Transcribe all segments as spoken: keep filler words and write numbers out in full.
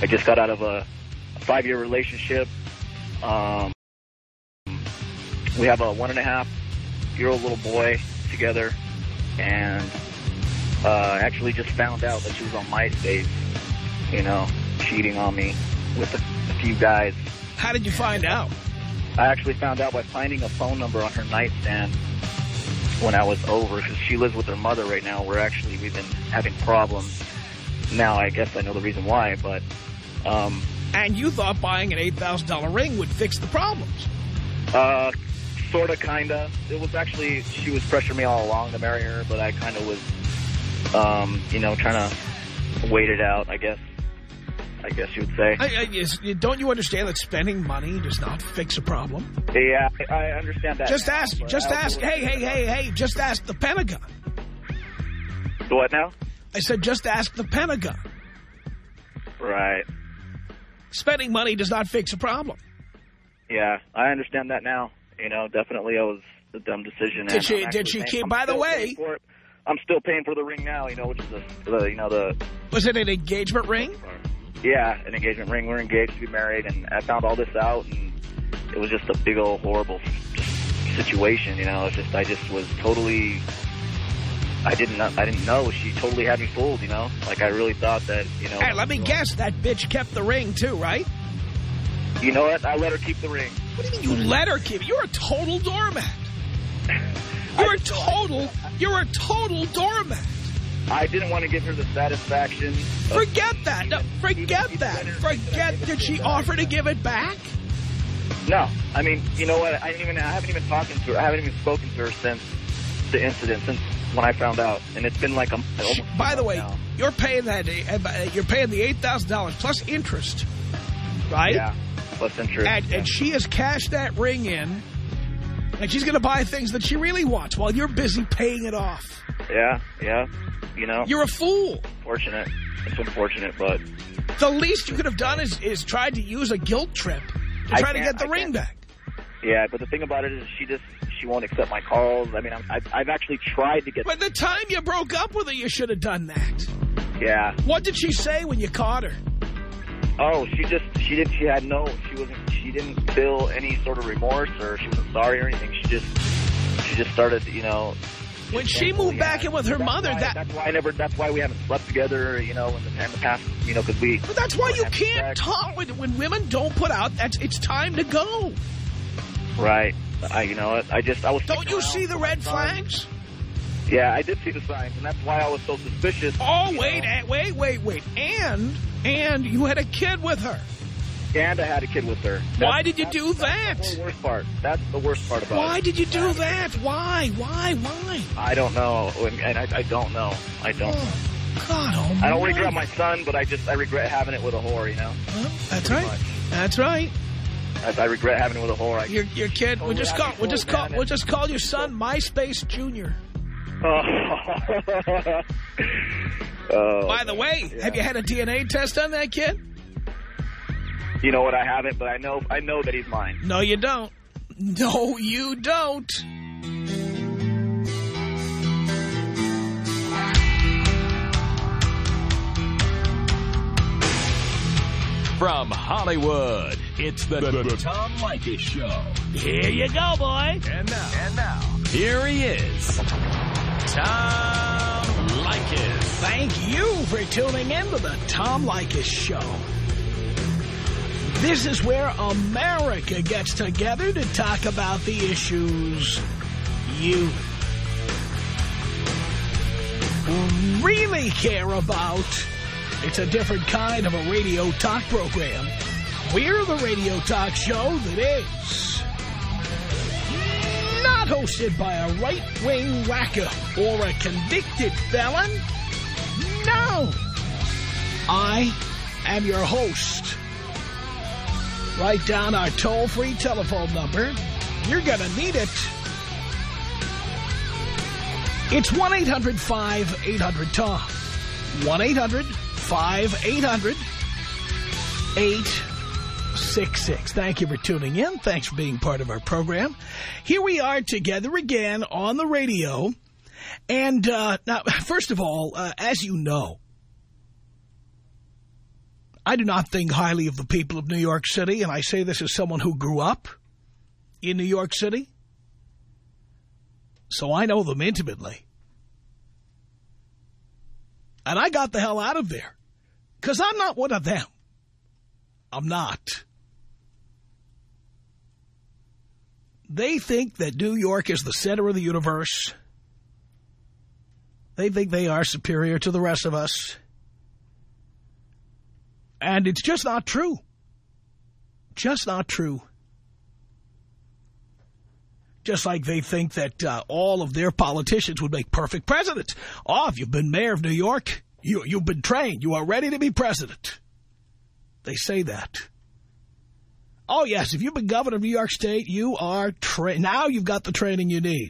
I just got out of a, a five-year relationship. Um, we have a one-and-a-half-year-old little boy together, and uh, actually just found out that she was on MySpace, you know, cheating on me with a, a few guys. How did you find out? I actually found out by finding a phone number on her nightstand when I was over, because she lives with her mother right now. We're actually, we've been having problems. Now, I guess I know the reason why, but... Um, and you thought buying an eight thousand dollar ring would fix the problems? Uh, sort of, kind of. It was actually, she was pressuring me all along to marry her, but I kind of was, um, you know, trying to wait it out, I guess. I guess you would say. I, I, is, don't you understand that spending money does not fix a problem? Yeah, I, I understand that. Just now, ask, just ask, hey, hey, hey, hey, just ask the Pentagon. What now? I said just ask the Pentagon. Right. Spending money does not fix a problem. Yeah, I understand that now. You know, definitely it was a dumb decision. Did she, did she keep, by the way... I'm still paying for the ring now, you know, which is the, the you know, the... Was it an engagement ring? Yeah, an engagement ring. We're engaged to be married, and I found all this out, and it was just a big old horrible situation, you know. It's just, I just was totally, I didn't, I didn't know. She totally had me fooled, you know. Like, I really thought that, you know. Hey, let me guess, that bitch kept the ring too, right? You know what? I let her keep the ring. What do you mean you let her keep it? You're a total doormat. You're a total, you're a total doormat. I didn't want to give her the satisfaction. Forget that. No, forget that. Forget. Did she offer to give it back? No. I mean, you know what? I didn't even. I haven't even talked to her. I haven't even spoken to her since the incident, since when I found out, and it's been like a. Almost By the way, now. you're paying that. You're paying the eight thousand dollars plus interest, right? Yeah, plus interest. And, yeah. and she has cashed that ring in, and she's going to buy things that she really wants while you're busy paying it off. Yeah, yeah. You know, you're a fool. Fortunate. It's unfortunate, but the least you could have done is is tried to use a guilt trip to try to get the I ring can't. back. Yeah, but the thing about it is she just she won't accept my calls. I mean, I'm, I've I've actually tried to get. But the time you broke up with her, you should have done that. Yeah. What did she say when you caught her? Oh, she just she did. She had no. She wasn't. She didn't feel any sort of remorse, or she wasn't sorry or anything. She just she just started, you know. When she moved back in with her mother, why, that that's why I never. That's why we haven't slept together, you know, in the, in the past, you know, because we. But that's why you can't sex. talk when, when women don't put out. That's it's time to go. Right. I. You know what? I just. I was. Don't you see the red flags? Yeah, I did see the signs, and that's why I was so suspicious. Oh wait, know. wait, wait, wait, and and you had a kid with her. And I had a kid with her. That's, why did you do that? That's the worst part. That's the worst part about why it. Why did you do that? Why? Why? Why? I don't know, and I, I don't know. I don't. Oh, God almighty. I don't regret my son, but I just I regret having it with a whore, you know. Well, that's Pretty right. Much. That's right. I, I regret having it with a whore. I, your your kid. We'll just call. We'll just call. We'll just call your son MySpace Junior. Oh. oh, By the way, yeah. have you had a D N A test on that kid? You know what? I haven't, but I know I know that he's mine. No, you don't. No, you don't. From Hollywood, it's the, the, the Tom Leykis Show. Here you go, boy. And now, and now, here he is, Tom Leykis. Thank you for tuning in to the Tom Leykis Show. This is where America gets together to talk about the issues you really care about. It's a different kind of a radio talk program. We're the radio talk show that is not hosted by a right-wing wacko or a convicted felon. No. I am your host. Write down our toll-free telephone number. You're going to need it. It's one eight hundred five eight hundred Tom. one eight hundred five eight hundred eight six six. Thank you for tuning in. Thanks for being part of our program. Here we are together again on the radio. And uh, now, first of all, uh, as you know, I do not think highly of the people of New York City, and I say this as someone who grew up in New York City. So I know them intimately. And I got the hell out of there. Because I'm not one of them. I'm not. They think that New York is the center of the universe. They think they are superior to the rest of us. And it's just not true. Just not true. Just like they think that uh, all of their politicians would make perfect presidents. Oh, if you've been mayor of New York, you, you've been trained. You are ready to be president. They say that. Oh, yes, if you've been governor of New York State, you are trained. Now you've got the training you need.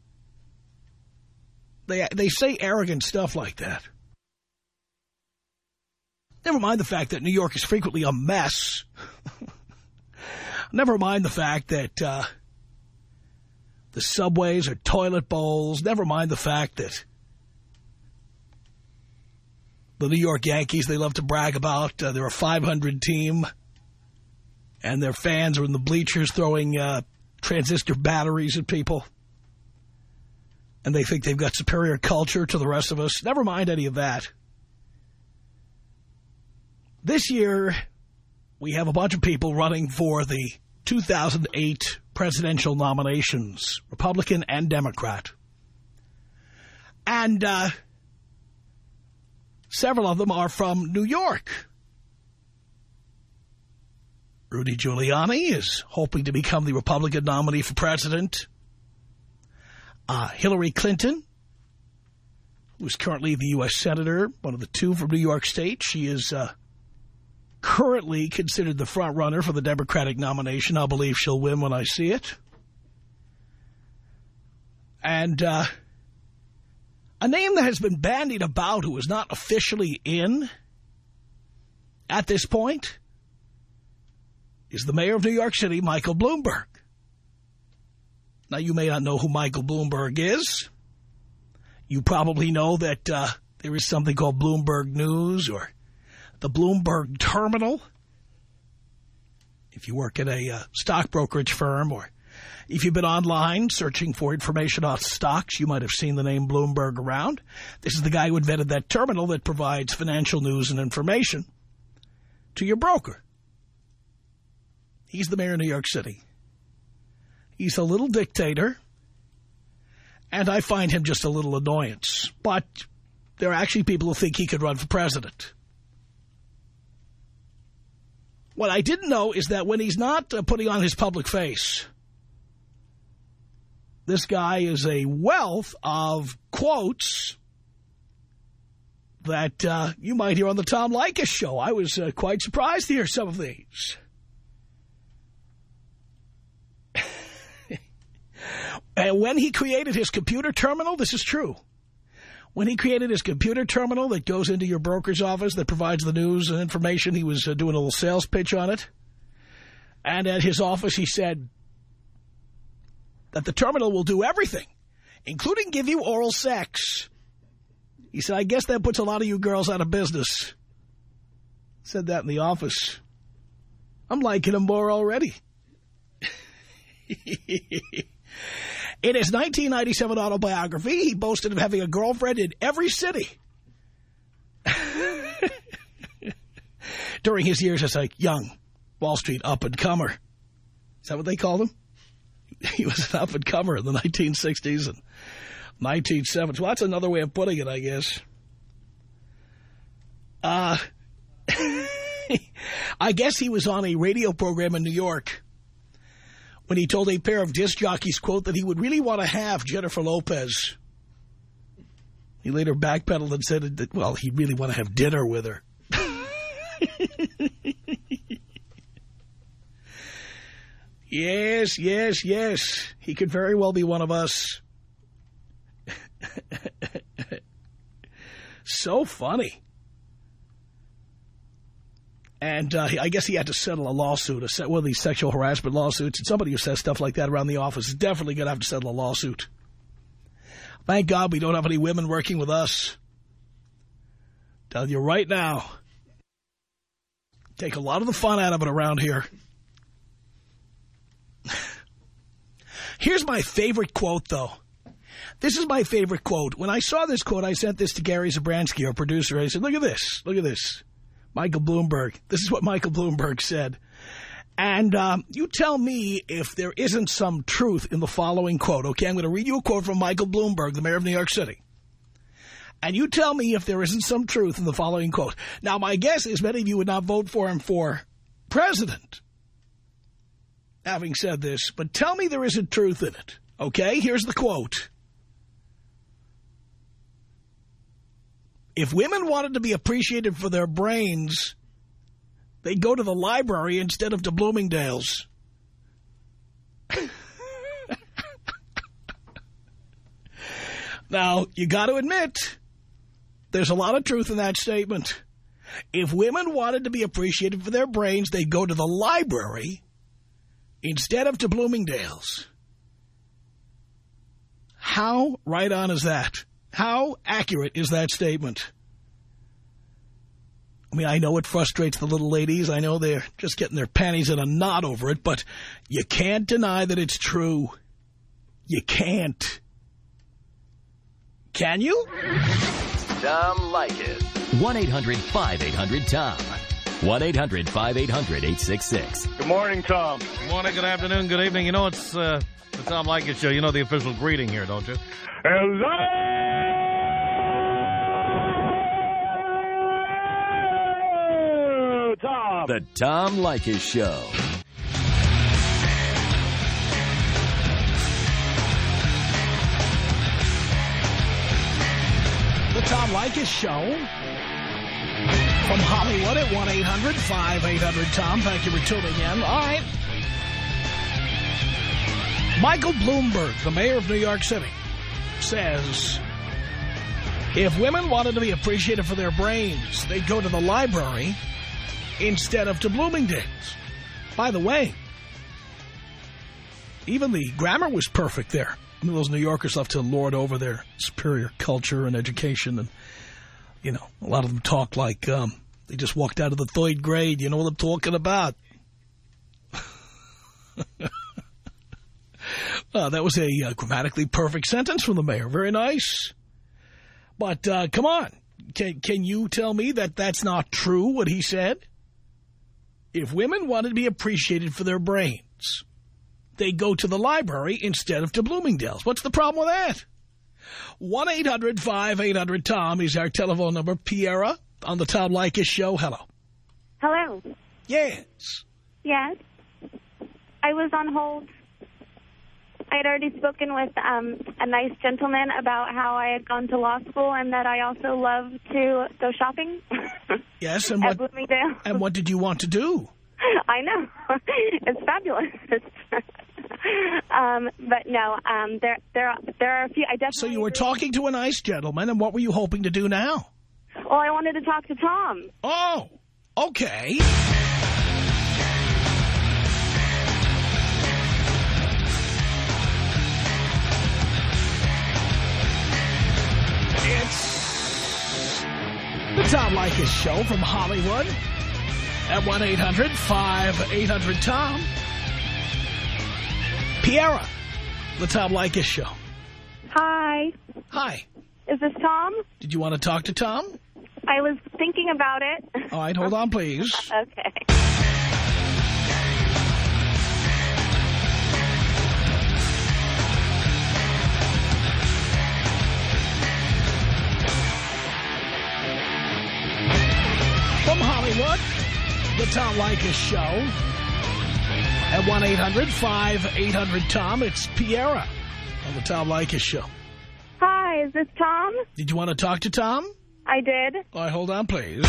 They, they say arrogant stuff like that. Never mind the fact that New York is frequently a mess. Never mind the fact that uh, the subways are toilet bowls. Never mind the fact that the New York Yankees, they love to brag about, uh, they're a five hundred team, and their fans are in the bleachers throwing uh, transistor batteries at people. And they think they've got superior culture to the rest of us. Never mind any of that. This year, we have a bunch of people running for the two thousand eight presidential nominations, Republican and Democrat. And uh, several of them are from New York. Rudy Giuliani is hoping to become the Republican nominee for president. Uh, Hillary Clinton, who's currently the U S Senator, one of the two from New York State, she is uh, currently considered the front runner for the Democratic nomination. I'll believe she'll win when I see it. And uh, a name that has been bandied about who is not officially in at this point is the mayor of New York City, Michael Bloomberg. Now, you may not know who Michael Bloomberg is. You probably know that uh, there is something called Bloomberg News or the Bloomberg Terminal. If you work at a uh, stock brokerage firm or if you've been online searching for information on stocks, you might have seen the name Bloomberg around. This is the guy who invented that terminal that provides financial news and information to your broker. He's the mayor of New York City. He's a little dictator, and I find him just a little annoyance. But there are actually people who think he could run for president. What I didn't know is that when he's not uh, putting on his public face, this guy is a wealth of quotes that uh, you might hear on the Tom Leykis show. I was uh, quite surprised to hear some of these. And when he created his computer terminal, this is true. When he created his computer terminal that goes into your broker's office that provides the news and information, he was uh, doing a little sales pitch on it. And at his office, he said that the terminal will do everything, including give you oral sex. He said, I guess that puts a lot of you girls out of business. Said that in the office. I'm liking him more already. In his nineteen ninety-seven autobiography, he boasted of having a girlfriend in every city. During his years as a young Wall Street up-and-comer. Is that what they called him? He was an up-and-comer in the nineteen sixties and nineteen seventies. Well, that's another way of putting it, I guess. Uh, I guess he was on a radio program in New York when he told a pair of disc jockeys, quote, that he would really want to have Jennifer Lopez. He later backpedaled and said that, well, he'd really want to have dinner with her. Yes, yes, yes. He could very well be one of us. So funny. And uh, I guess he had to settle a lawsuit, a, one of these sexual harassment lawsuits. And somebody who says stuff like that around the office is definitely going to have to settle a lawsuit. Thank God we don't have any women working with us. Tell you right now. Take a lot of the fun out of it around here. Here's my favorite quote, though. This is my favorite quote. When I saw this quote, I sent this to Gary Zabransky, our producer. I said, look at this. Look at this. Michael Bloomberg. This is what Michael Bloomberg said. And um, you tell me if there isn't some truth in the following quote. Okay, I'm going to read you a quote from Michael Bloomberg, the mayor of New York City. And you tell me if there isn't some truth in the following quote. Now, my guess is many of you would not vote for him for president, having said this. But tell me there isn't truth in it. Okay, here's the quote. If women wanted to be appreciated for their brains, they'd go to the library instead of to Bloomingdale's. Now, you got to admit, there's a lot of truth in that statement. If women wanted to be appreciated for their brains, they'd go to the library instead of to Bloomingdale's. How right on is that? How accurate is that statement? I mean, I know it frustrates the little ladies. I know they're just getting their panties in a knot over it, but you can't deny that it's true. You can't. Can you? Tom Leykis. one eight hundred five eight hundred Tom. one eight hundred five eight hundred eight six six. Good morning, Tom. Good morning, good afternoon, good evening. You know, it's uh, the Tom Leykis Show. You know the official greeting here, don't you? Hello, Tom. The Tom Leykis Show. The Tom Leykis Show from Hollywood at one eight hundred five eight hundred Tom. Thank you for tuning in. All right. Michael Bloomberg, the mayor of New York City, says if women wanted to be appreciated for their brains, they'd go to the library instead of to Bloomingdale's. By the way, even the grammar was perfect there. I mean, those New Yorkers love to lord over their superior culture and education. And, you know, a lot of them talk like um, they just walked out of the third grade. You know what I'm talking about. uh, that was a uh, grammatically perfect sentence from the mayor. Very nice. But uh, come on. Can, can you tell me that that's not true, what he said? If women wanted to be appreciated for their brains, they go to the library instead of to Bloomingdale's. What's the problem with that? one eight hundred five eight hundred Tom is our telephone number. Piera on the Tom Leykis Show. Hello. Hello. Yes. Yes. I was on hold. I had already spoken with um, a nice gentleman about how I had gone to law school and that I also love to go shopping. Yes, and at what, Bloomingdale. and what did you want to do? I know. It's fabulous. um, but no, um, there, there, there are a few. I definitely. So you were agree. talking to a nice gentleman, and what were you hoping to do now? Well, I wanted to talk to Tom. Oh, okay. It's the Tom Leykis Show from Hollywood at one eight hundred five eight hundred Tom. Piera, the Tom Leykis Show. Hi. Hi. Is this Tom? Did you want to talk to Tom? I was thinking about it. All right, hold on, please. Okay. From Hollywood, the Tom Leykis Show at one eight hundred five eight hundred Tom. It's Piera on the Tom Leykis Show. Hi, is this Tom? Did you want to talk to Tom? I did. All right, hold on, please.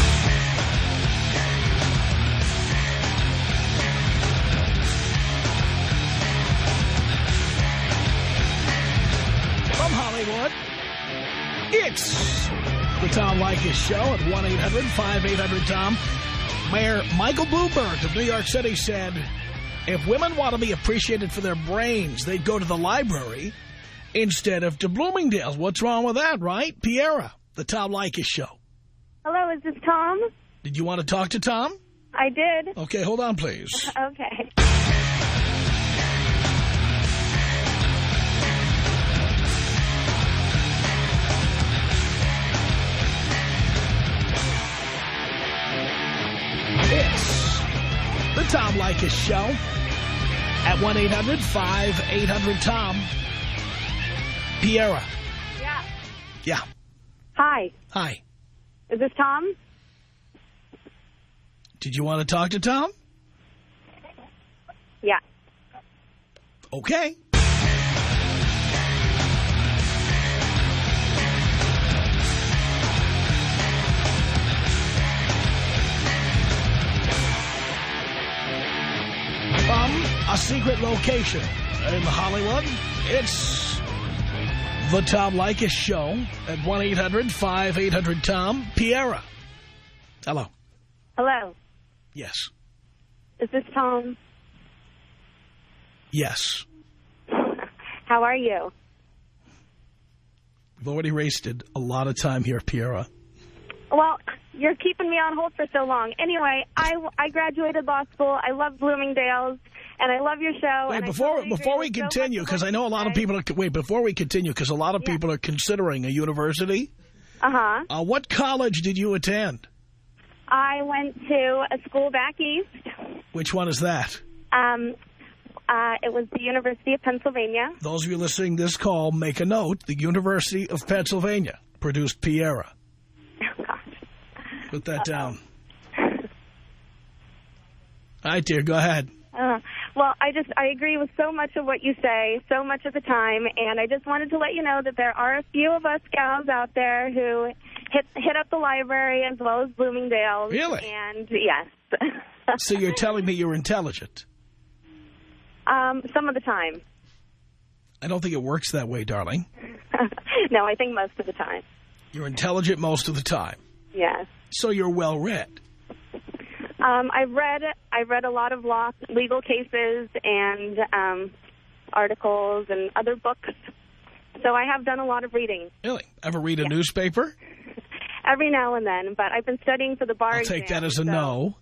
From Hollywood, it's the Tom Leykis Show at one eight hundred five eight hundred Tom. Mayor Michael Bloomberg of New York City said if women want to be appreciated for their brains, they'd go to the library instead of to Bloomingdale's. What's wrong with that, right? Piera, the Tom Leykis Show. Hello, is this Tom? Did you want to talk to Tom? I did. Okay, hold on, please. Okay. It's the Tom Leykis Show at one eight hundred five eight hundred Tom. Piera. Yeah. Yeah. Hi. Hi. Is this Tom? Did you want to talk to Tom? Yeah. Okay. From a secret location in Hollywood, it's the Tom Leykis Show at one eight hundred five eight hundred Tom. Piera. Hello. Hello. Yes. Is this Tom? Yes. How are you? We've already wasted a lot of time here, Piera. Well, you're keeping me on hold for so long. Anyway, I, I graduated law school. I love Bloomingdale's, and I love your show. Wait, and before totally before we agree with so continue, much because of I know a lot of what you people are... Wait, before we continue, because a lot of Yeah. people are considering a university. Uh-huh. Uh, what college did you attend? I went to a school back east. Which one is that? Um, uh, it was the University of Pennsylvania. Those of you listening to this call, make a note. The University of Pennsylvania produced Piera. Oh, gosh. Put that down. All right, dear, go ahead. Uh, well, I just, I agree with so much of what you say, so much of the time, and I just wanted to let you know that there are a few of us gals out there who hit hit up the library as well as Bloomingdale's. Really? And, yes. So you're telling me you're intelligent? um, some of the time. I don't think it works that way, darling. No, I think most of the time. You're intelligent most of the time. Yes. So you're well-read. Um, I've read I've read a lot of law legal cases and um, articles and other books. So I have done a lot of reading. Really? Ever read a Yeah. newspaper? Every now and then, but I've been studying for the bar I'll exam. take that as a so no.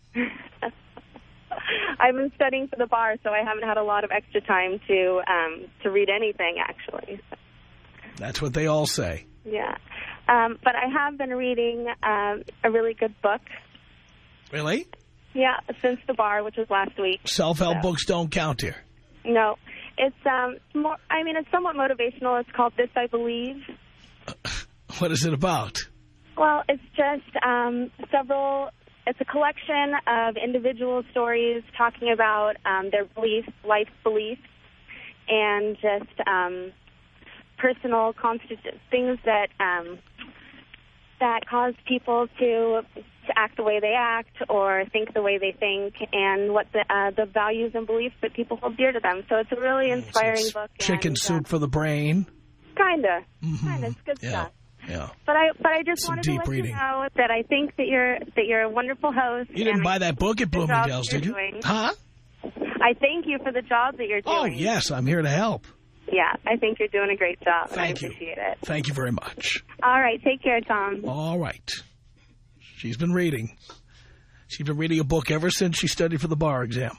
I've been studying for the bar, so I haven't had a lot of extra time to um, to read anything, actually. That's what they all say. Yeah. Um, but I have been reading um, a really good book. Really? Yeah, since the bar, which was last week. Self-help So. books don't count here. No. It's um more I mean it's somewhat motivational. It's called This I Believe. What is it about? Well, it's just um several it's a collection of individual stories talking about um their beliefs, life beliefs, and just um personal constant things that um that cause people to to act the way they act or think the way they think, and what the uh, the values and beliefs that people hold dear to them. So it's a really inspiring It's book. Chicken and, soup uh, for the brain. Kinda, Mm-hmm. kinda. It's good Yeah. stuff. Yeah. But I but I just Some wanted to deep let reading. you know that I think that you're that you're a wonderful host. You didn't and buy I that book at the job Bloomingdale's, you're did you? doing. Huh? I thank you for the job that you're doing. Oh, yes, I'm here to help. Yeah, I think you're doing a great job. Thank and you. I appreciate it. Thank you very much. All right, take care, Tom. All right. She's been reading. She's been reading a book ever since she studied for the bar exam.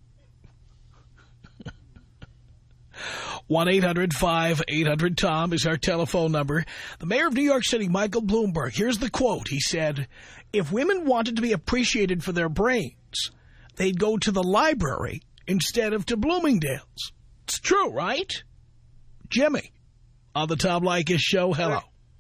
one eight hundred five eight hundred Tom is our telephone number. The mayor of New York City, Michael Bloomberg, here's the quote. He said, if women wanted to be appreciated for their brains, they'd go to the library instead of to Bloomingdale's. It's true, right? Jimmy, on the Tom Leykis Show, hello.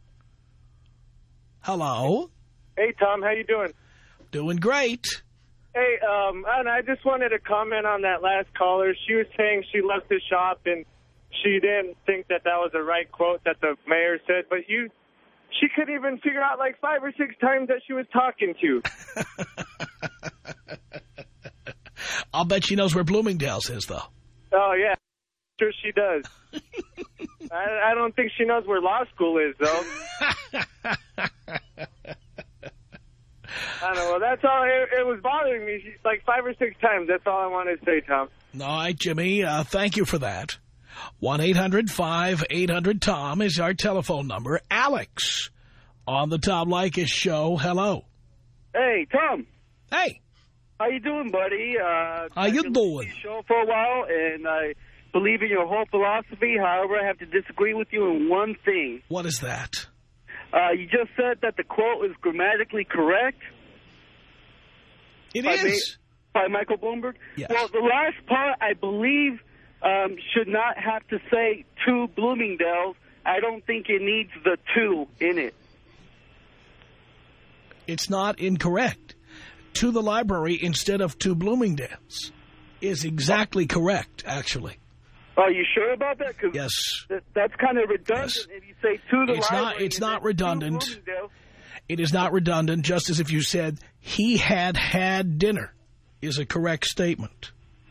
Hello. Hey, Tom, how you doing? Doing great. Hey, um, and I just wanted to comment on that last caller. She was saying she left the shop and she didn't think that that was the right quote that the mayor said, but you, she couldn't even figure out like five or six times that she was talking to. I'll bet she knows where Bloomingdale's is, though. Oh, yeah. Sure she does. I, I don't think she knows where law school is, though. I don't know. Well, that's all. It, it was bothering me She, like five or six times. That's all I wanted to say, Tom. All right, Jimmy. Uh, thank you for that. one eight hundred five eight hundred Tom is our telephone number. Alex, on the Tom Leykis Show. Hello. Hey, Tom. Hey. How you doing, buddy? Uh, How you doing? Show for a while, and I believe in your whole philosophy. However, I have to disagree with you in one thing. What is that? Uh, you just said that the quote is grammatically correct. It by is. Ma by Michael Bloomberg? Yes. Well, the last part, I believe, um, should not have to say two Bloomingdale's. I don't think it needs the two in it. It's not incorrect. To the library instead of to Bloomingdale's is exactly correct, actually. Are you sure about that? Cause yes. Th that's kind of redundant Yes. if you say to the it's library. Not, it's not to redundant. Bloomingdale's. It is not redundant, just as if you said, he had had dinner is a correct statement.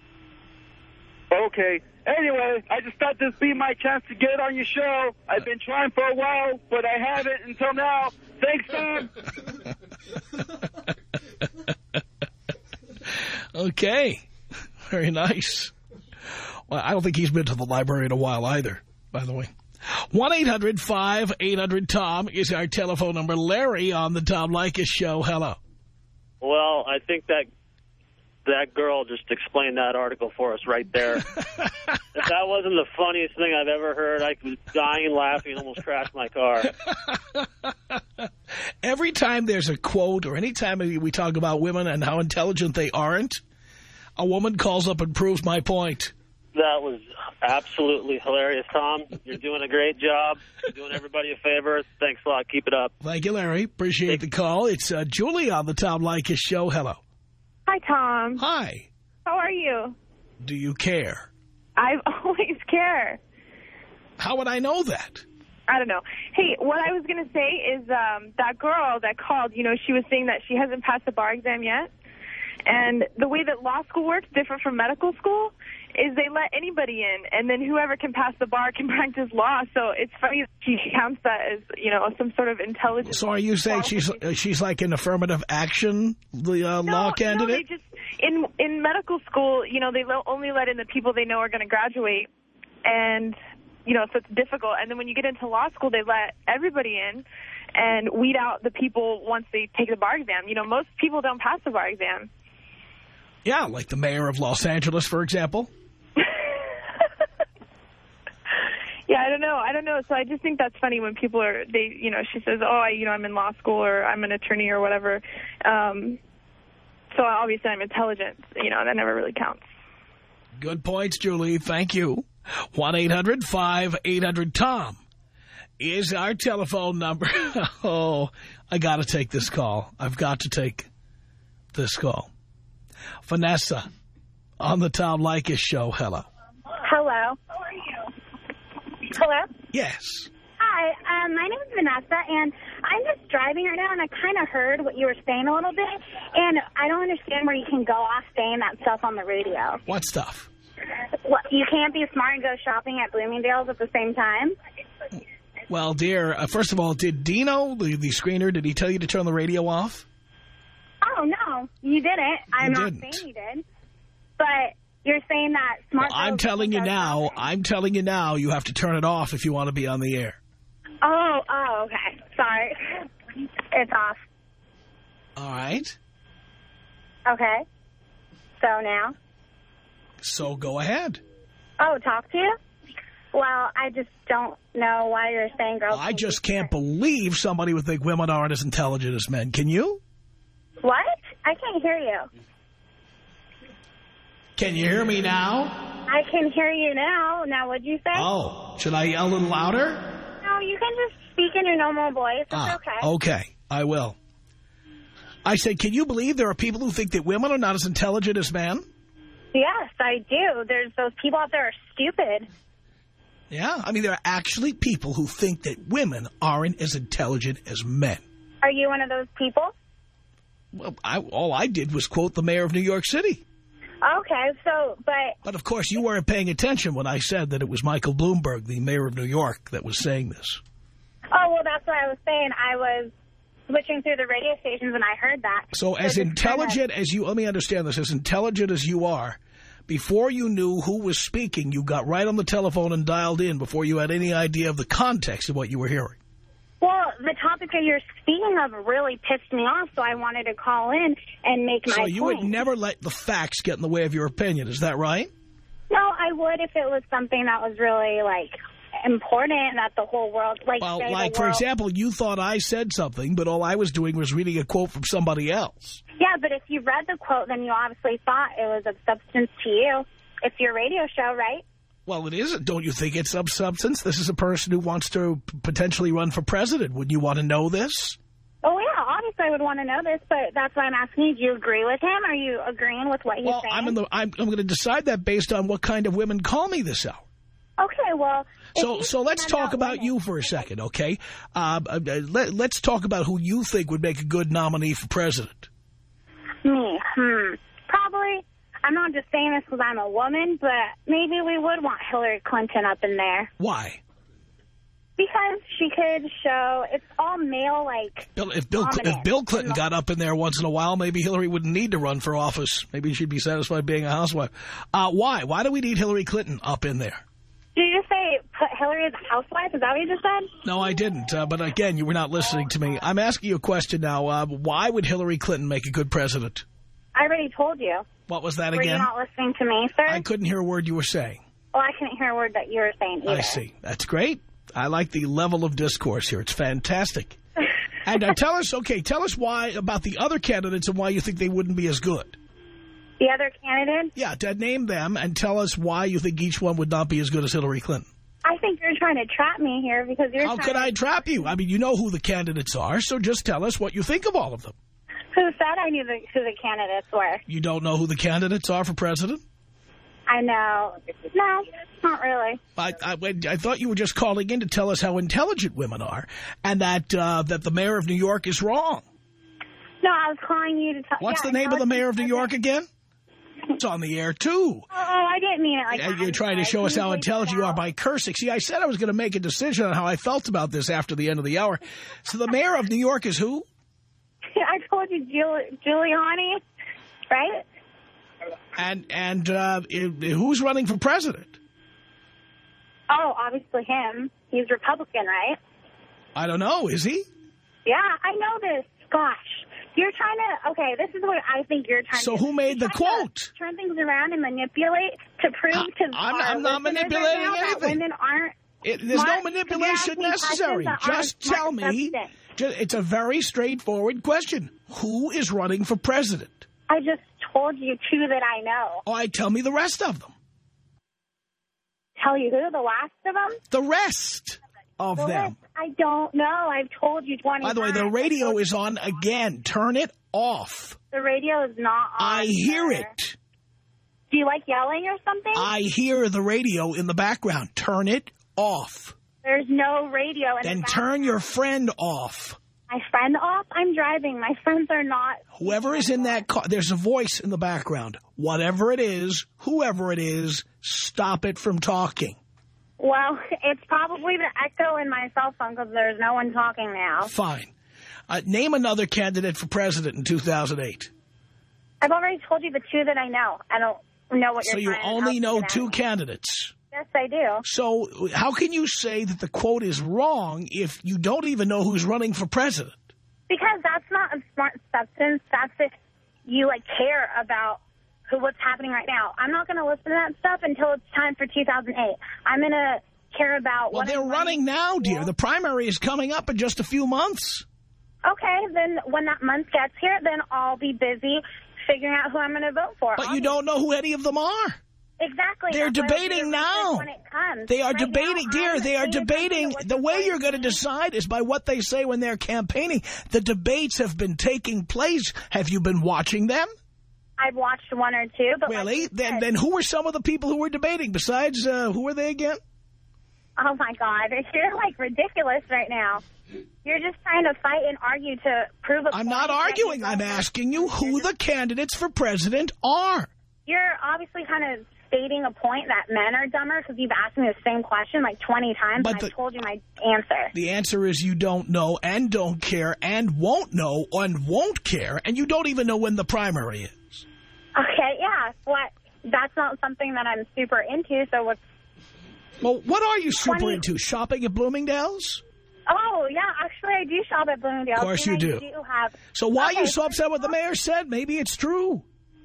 Okay. Anyway, I just thought this would be my chance to get on your show. I've been trying for a while, but I haven't until now. Thanks, Tom. Okay. Very nice. Well, I don't think he's been to the library in a while either, by the way. one eight hundred five eight hundred Tom is our telephone number. Larry on the Tom Leykis show. Hello. Well, I think that that girl just explained that article for us right there. If that wasn't the funniest thing I've ever heard, I was dying laughing and almost crashed my car. Every time there's a quote or any time we talk about women and how intelligent they aren't, a woman calls up and proves my point. That was absolutely hilarious, Tom. You're doing a great job. You're doing everybody a favor. Thanks a lot. Keep it up. Thank you, Larry. Appreciate the call. It's uh, Julie on the Tom Leykis show. Hello. Hi, Tom. Hi. How are you? Do you care? I always care. How would I know that? I don't know. Hey, what I was going to say is um, that girl that called, you know, she was saying that she hasn't passed the bar exam yet. And the way that law school works, different from medical school, is they let anybody in, and then whoever can pass the bar can practice law. So it's funny that she counts that as, you know, some sort of intelligence. So are you saying she's uh, she's like an affirmative action the uh, no, law candidate? No, they just, in, in medical school, you know, they only let in the people they know are going to graduate. And, you know, so it's difficult. And then when you get into law school, they let everybody in and weed out the people once they take the bar exam. You know, most people don't pass the bar exam. Yeah, like the mayor of Los Angeles, for example. Yeah, I don't know. I don't know. So I just think that's funny when people are, they, you know, she says, oh, I, you know, I'm in law school or I'm an attorney or whatever. Um, so obviously I'm intelligent. You know, that never really counts. Good points, Julie. Thank you. one eight hundred five eight hundred Tom is our telephone number. Oh, I got to take this call. I've got to take this call. Vanessa on the Tom Leykis show. Hello. Hello. How are you? Hello? Yes. Hi, um, my name is Vanessa, and I'm just driving right now, and I kind of heard what you were saying a little bit, and I don't understand where you can go off saying that stuff on the radio. What stuff? What, you can't be smart and go shopping at Bloomingdale's at the same time? Well, dear, uh, first of all, did Dino, the, the screener, did he tell you to turn the radio off? Oh, no, you didn't. I'm You not didn't. saying you did. But you're saying that smart Well, I'm girls telling you go now, shopping. I'm telling you now, you have to turn it off if you want to be on the air. Oh, oh, okay. Sorry. It's off. All right? Okay. So now? So go ahead. Oh, talk to you? Well, I just don't know why you're saying girls... I just can't believe somebody would think women aren't as intelligent as men. Can you? What? I can't hear you. Can you hear me now? I can hear you now. Now, what'd you say? Oh, should I yell a little louder? No, you can just speak in your normal voice. It's Ah, okay. okay, I will. I said, can you believe there are people who think that women are not as intelligent as men? Yes, I do. There's those people out there are stupid. Yeah, I mean, there are actually people who think that women aren't as intelligent as men. Are you one of those people? Well, I, all I did was quote the mayor of New York City. Okay, so, but... But, of course, you weren't paying attention when I said that it was Michael Bloomberg, the mayor of New York, that was saying this. Oh, well, that's what I was saying. I was switching through the radio stations and I heard that. So, So as just intelligent kinda... as you... Let me understand this. As intelligent as you are, before you knew who was speaking, you got right on the telephone and dialed in before you had any idea of the context of what you were hearing. Well, the topic that you're speaking of really pissed me off, so I wanted to call in and make my So point. you would never let the facts get in the way of your opinion. Is that right? No, I would if it was something that was really, like, important that the whole world, like, Well, say like, the for world, example, you thought I said something, but all I was doing was reading a quote from somebody else. Yeah, but if you read the quote, then you obviously thought it was of substance to you. It's your radio show, right? Well, it isn't. Don't you think it's of substance? This is a person who wants to potentially run for president. Wouldn't you want to know this? Oh, yeah, obviously I would want to know this, but that's why I'm asking you, do you agree with him? Are you agreeing with what he's well, saying? I'm, in the, I'm, I'm going to decide that based on what kind of women call me this hour. Okay, well... So so let's talk about women. you for a second, okay? Uh, uh, let, let's talk about who you think would make a good nominee for president. Me, hmm. Probably. I'm not just saying this because I'm a woman, but maybe we would want Hillary Clinton up in there. Why? Because she could show, it's all male, like, Bill, if Bill if Bill Clinton got up in there once in a while, maybe Hillary wouldn't need to run for office. Maybe she'd be satisfied being a housewife. Uh, why? Why do we need Hillary Clinton up in there? Did you just say put Hillary as a housewife? Is that what you just said? No, I didn't. Uh, but again, you were not listening to me. I'm asking you a question now. Uh, why would Hillary Clinton make a good president? I already told you. What was that were again? Were you not listening to me, sir? I couldn't hear a word you were saying. Well, I couldn't hear a word that you were saying either. I see. That's great. I like the level of discourse here. It's fantastic. And uh, tell us, okay, tell us why about the other candidates and why you think they wouldn't be as good. The other candidates? Yeah, to name them and tell us why you think each one would not be as good as Hillary Clinton. I think you're trying to trap me here because you're How trying could to... I trap you? I mean, you know who the candidates are, so just tell us what you think of all of them. Who said I knew the, who the candidates were? You don't know who the candidates are for president? I know. No, not really. I, I, I thought you were just calling in to tell us how intelligent women are and that uh, that the mayor of New York is wrong. No, I was calling you to tell... What's yeah, the name of the mayor of New York again? It's on the air, too. Oh, I didn't mean it like and that. You're trying to show us how intelligent you are by cursing. See, I said I was going to make a decision on how I felt about this after the end of the hour. So the mayor of New York is who? I told you, Giul Giuliani, right? And and uh, who's running for president? Oh, obviously him. He's Republican, right? I don't know. Is he? Yeah, I know this. Gosh. You're trying to, okay, this is what I think you're trying so to do. So who made the quote? Turn things around and manipulate to prove uh, to I'm, our I'm not manipulating right now anything. That women aren't it, there's smart. no manipulation necessary. Just tell me. Just, it's a very straightforward question. Who is running for president? I just told you two that I know. All right, tell me the rest of them. Tell you who? The last of them? The rest of the them. Rest, I don't know. I've told you twenty By the way, times. the radio is on again. Turn it off. The radio is not on. I hear there. it. Do you like yelling or something? I hear the radio in the background. Turn it off. There's no radio in Then the background. turn your friend off. My friend off? I'm driving. My friends are not. Whoever is in that car, there's a voice in the background. Whatever it is, whoever it is, stop it from talking. Well, it's probably the echo in my cell phone because there's no one talking now. Fine. Uh, name another candidate for president in two thousand eight. I've already told you the two that I know. I don't know what you're So you trying only to know get two at. Candidates. Yes, I do. So how can you say that the quote is wrong if you don't even know who's running for president? Because that's not a smart substance. That's if you like care about who what's happening right now. I'm not going to listen to that stuff until it's time for two thousand eight. I'm going to care about well, what they're I'm running now, dear. The primary is coming up in just a few months. Okay, then when that month gets here, then I'll be busy figuring out who I'm going to vote for. But you don't know who any of them are. Exactly. They're That's debating now. When it comes. They are right debating, now, dear, I'm they are paying debating. attention to The way what's you're going to decide is by what they say when they're campaigning. The debates have been taking place. Have you been watching them? I've watched one or two. But really? like then said, then who were some of the people who were debating besides, uh, who were they again? Oh, my God. You're, like, ridiculous right now. You're just trying to fight and argue to prove a I'm point not that arguing. you I'm don't asking you who the candidates for president are. You're obviously kind of stating a point that men are dumber because you've asked me the same question like twenty times, But and the, I've told you my answer. The answer is you don't know and don't care and won't know and won't care, and you don't even know when the primary is. Okay, yeah. What? That's not something that I'm super into, so what's... Well, what are you super twenty into? Shopping at Bloomingdale's? Oh, yeah, actually, I do shop at Bloomingdale's. Of course you and do. I do have... So why okay. are you so upset with what the mayor said? Maybe it's true.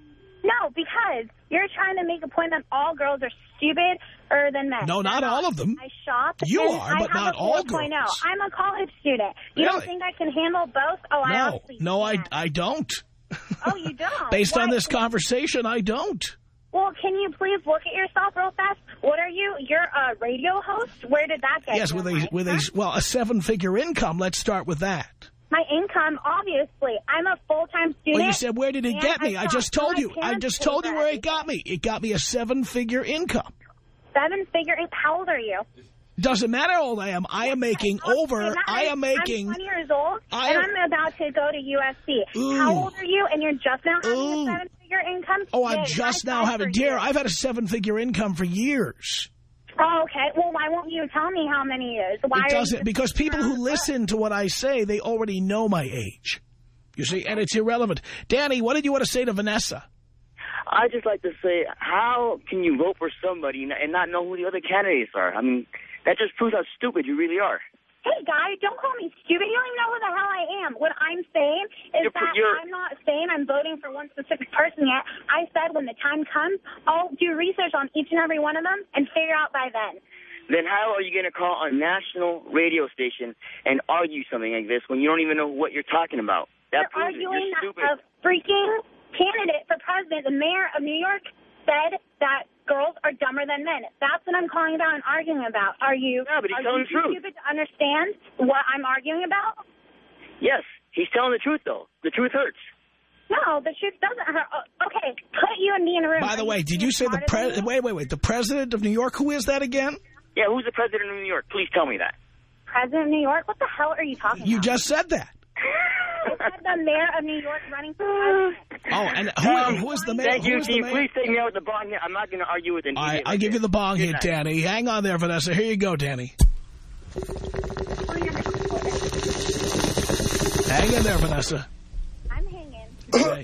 No, because you're trying to make a point that all girls are stupider than men. No, not all of them. I shop. You and are, but I have not a all four point oh. girls. I'm a college student. You Really? don't think I can handle both? Oh, I No, honestly no, I, can't. I don't. Oh, you don't? Based Why? on this conversation, I don't. Well, can you please look at yourself real fast? What are you? You're a radio host? Where did that get Yes, you? with a, with a, well, a seven-figure income. Let's start with that. My income, obviously. I'm a full-time student. Well, you said, where did it and get me? I shop. just told So you. I I can't just pay told for you where it everything. got me. It got me a seven-figure income. Seven-figure income. How old are you? Doesn't matter how old I am. I am making Okay, over. that I is- am making. I'm twenty years old, I and am- I'm about to go to U S C. Ooh. How old are you? And you're just now having Ooh. a seven-figure income? Oh, I'm Yay, just high now five having. for Dear, you. I've had a seven-figure income for years. Oh, okay. Well, why won't you tell me how many years? Why It are doesn't, you because people who listen to what I say, they already know my age. You see, and it's irrelevant. Danny, what did you want to say to Vanessa? I just like to say, how can you vote for somebody and not know who the other candidates are? I mean, that just proves how stupid you really are. Hey, guy, don't call me stupid. You don't even know who the hell I am. What I'm saying is You're- that you're- I'm not saying I'm voting for one specific person yet. I said when the time comes, I'll do research on each and every one of them and figure out by then. Then how are you going to call a national radio station and argue something like this when you don't even know what you're talking about? That You're proves it. arguing You're stupid. that a freaking candidate for president, the mayor of New York, said that girls are dumber than men. That's what I'm calling about and arguing about. Are you, Yeah, but he's are telling you the truth. stupid to understand what I'm arguing about? Yes, he's telling the truth, though. The truth hurts. No, the truth doesn't hurt. Oh, okay, put you and me in a room. By the Are way, you did you say the smarter than president? me? Wait, wait, wait. The president of New York? Who is that again? Yeah, who's the president of New York? Please tell me that. President of New York? What the hell are you talking You about? just said that. I said the mayor of New York running for president. Oh, and who, Um, who is the mayor? Thank Who you. is Can the you mayor? please take me out with the bong here? I'm not going to argue with an I, idiot I like give you this. the bong Good hit, night. Danny. Hang on there, Vanessa. Here you go, Danny. Hang in there, Vanessa. I'm hanging. Okay.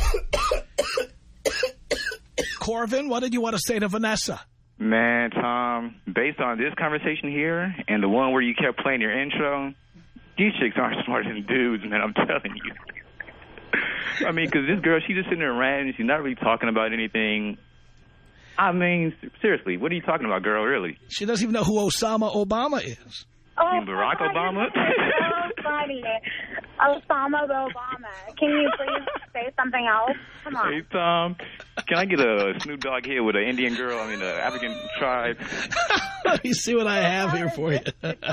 Corvin, what did you want to say to Vanessa? Man, Tom, based on this conversation here and the one where you kept playing your intro, these chicks aren't smarter than dudes, man, I'm telling you. I mean, because this girl, she's just sitting there ranting. She's not really talking about anything. I mean, seriously, what are you talking about, girl, really? She doesn't even know who Osama Obama is. Oh, You mean Barack God, Obama? you're so funny. Osama Obama. Can you please say something else? Come on. Hey, Tom, can I get a Snoop Dogg here with an Indian girl, I mean, an African tribe? Let me see what I have here for you.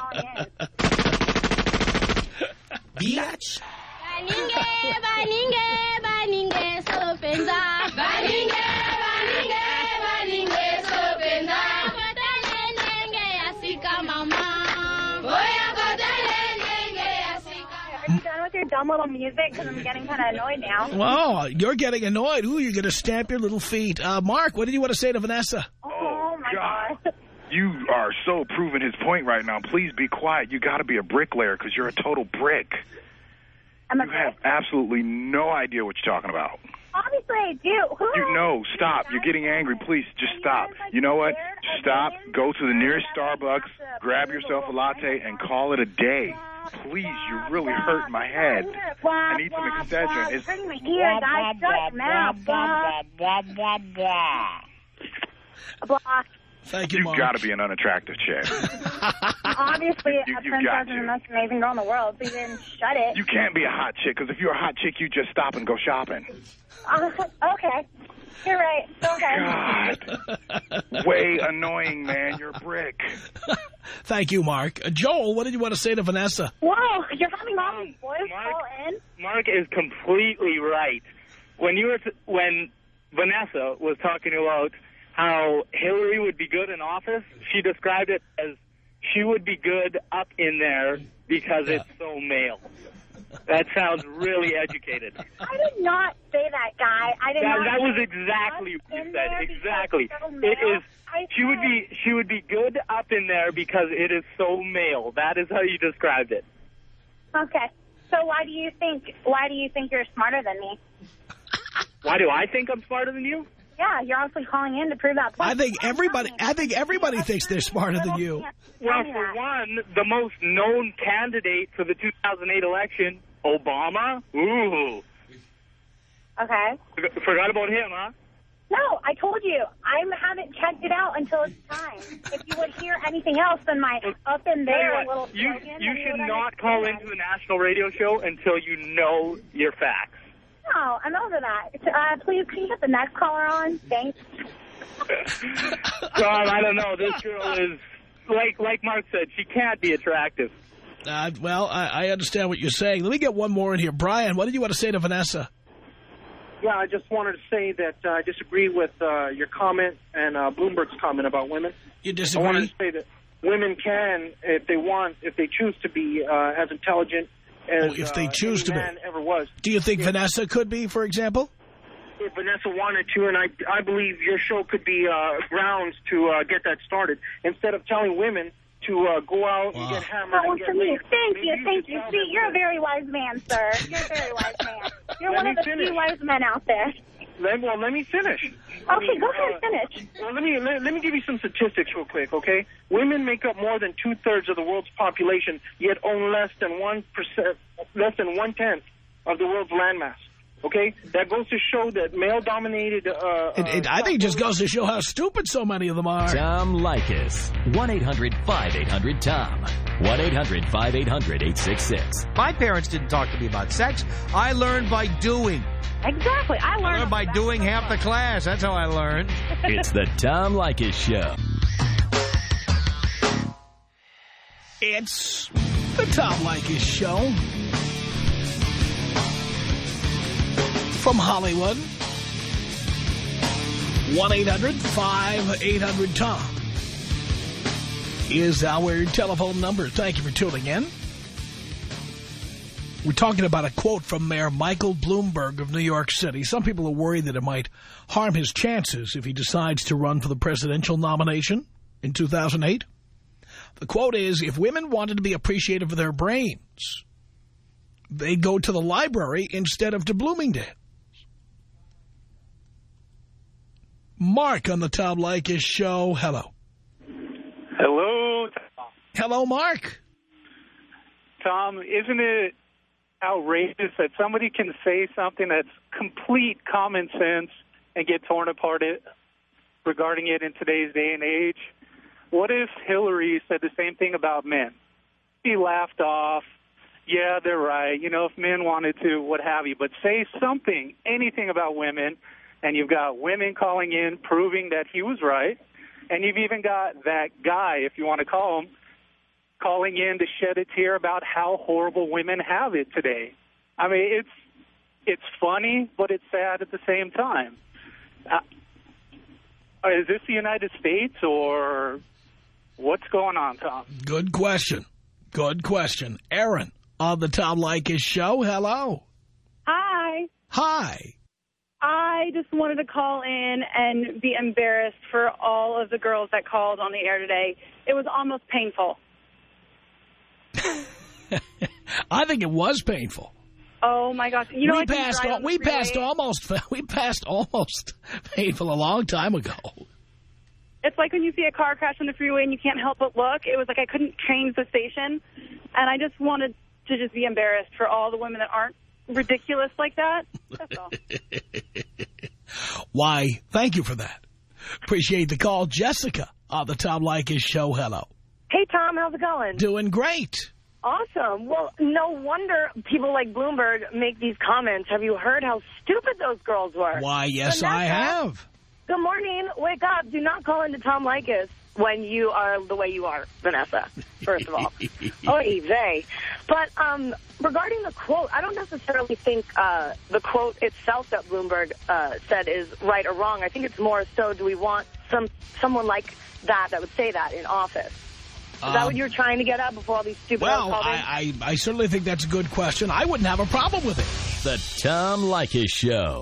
Biatch. Baninge, baninge, baninge, sopenza. Baninge, baninge, baninge, sopenza. Kotele nenge asika mama. Boya kotele nenge asika. Are you done with your dumb little music? Because I'm getting kind of annoyed now. Oh, you're getting annoyed. Ooh, you're going to stamp your little feet. Uh, Mark, what did you want to say to Vanessa? Oh, my God. You are so proving his point right now. Please be quiet. You got to be a bricklayer because you're a total brick. I'm a You have absolutely no idea what you're talking about. Obviously, I do. Who You know, stop. You're getting angry. Please, just stop. You know what? Stop. Go to the nearest Starbucks, grab yourself a latte, and call it a day. Please, you're really hurting my head. I need some extension. It's hurting my ear, guys. Shut your mouth. Blah. Thank you, You've Mark. got to be an unattractive chick. Obviously, You- a you princess got is to. the most amazing girl in the world, so you didn't shut it. You can't be a hot chick because if you're a hot chick, you just stop and go shopping. Uh, okay. You're right. Okay. God. Way annoying, man. You're a brick. Thank you, Mark. Uh, Joel, what did you want to say to Vanessa? Whoa, you're having all these boys call in? Mark is completely right. When you were t- when Vanessa was talking about how Hillary would be good in office, she described it as she would be good up in there because it's so male. That sounds really educated. I did not say that, guy. I did That, not. that was say exactly what you in said. there because Exactly. it's so It male. is. She would be. She would be good up in there because it is so male. That is how you described it. Okay. So why do you think? Why do you think you're smarter than me? Why do I think I'm smarter than you? Yeah, you're obviously calling in to prove that point. I think everybody, I think everybody thinks they're smarter than you. Well, for one, the most known candidate for the two thousand eight election, Obama. Ooh. Okay. Forgot about him, huh? No, I told you. I haven't checked it out until it's time. If you would hear anything else than my up in there Tell you little what, you, slogan, you then should would not call understand. into a national radio show until you know your facts. No, I'm over that. Uh, please, can you get the next caller on? Thanks. God, I don't know. This girl is, like like Mark said, she can't be attractive. Uh, well, I, I understand what you're saying. Let me get one more in here. Brian, what did you want to say to Vanessa? Yeah, I just wanted to say that uh, I disagree with uh, your comment and uh, Bloomberg's comment about women. You disagree? I wanted to say that women can, if they want, if they choose to be uh, as intelligent as oh, if they uh, choose to any man be. ever was. Do you think if, Vanessa could be, for example? If Vanessa wanted to, and I, I believe your show could be uh, grounds to uh, get that started, instead of telling women to uh, go out wow. and get hammered Oh, and get for me. laid. Thank Maybe you, you thank should you. tell See, them you're a women. very wise man, sir. You're a very wise man. You're Let one me of the finish. few wise men out there. Let, well, let me finish. Okay, I mean, go ahead, uh, finish. Well, let me let, let me give you some statistics real quick, okay? Women make up more than two thirds of the world's population, yet own less than one percent, less than one tenth of the world's landmass. Okay, that goes to show that male-dominated. Uh, It, it, I think it just goes to show how stupid so many of them are. Tom Leykis. one eight hundred five eight hundred Tom. one eight hundred five eight hundred eight six six. My parents didn't talk to me about sex. I learned by doing. Exactly. I learned, I learned by doing half the class. That's how I learned. It's the Tom Leykis Show. It's the Tom Leykis Show. From Hollywood, one eight hundred five eight hundred Tom is our telephone number. Thank you for tuning in. We're talking about a quote from Mayor Michael Bloomberg of New York City. Some people are worried that it might harm his chances if he decides to run for the presidential nomination in two thousand eight. The quote is, if women wanted to be appreciated for their brains, they'd go to the library instead of to Bloomingdale. Mark on the Tom Leykis Show. Hello. Hello, Tom. Hello, Mark. Tom, isn't it outrageous that somebody can say something that's complete common sense and get torn apart it regarding it in today's day and age? What if Hillary said the same thing about men? He laughed off. Yeah, they're right. You know, if men wanted to, what have you. But say something, anything about women, and you've got women calling in proving that he was right. And you've even got that guy, if you want to call him, calling in to shed a tear about how horrible women have it today. I mean, it's it's funny, but it's sad at the same time. Uh, is this the United States, or what's going on, Tom? Good question. Good question. Aaron on the Tom Leykis Show. Hello. Hi. Hi. I just wanted to call in and be embarrassed for all of the girls that called on the air today. It was almost painful. I think it was painful. Oh my gosh! You know, we I passed. All, we passed almost. We passed almost painful a long time ago. It's like when you see a car crash on the freeway and you can't help but look. It was like I couldn't change the station, and I just wanted to just be embarrassed for all the women that aren't ridiculous like that. That's all. Why, thank you for that. Appreciate the call. Jessica on the Tom Leykis Show. Hello. Hey, Tom. How's it going? Doing great. Awesome. Well, no wonder people like Bloomberg make these comments. Have you heard how stupid those girls were? Why, yes, Vanessa, I have. Good morning. Wake up. Do not call into Tom Leykis when you are the way you are, Vanessa, first of all. Oy vey. But um, regarding the quote, I don't necessarily think uh, the quote itself that Bloomberg uh, said is right or wrong. I think it's more so, do we want some someone like that that would say that in office? Is um, that what you were trying to get at before all these stupid... Well, I, I, I certainly think that's a good question. I wouldn't have a problem with it. The Tom Leykis Show.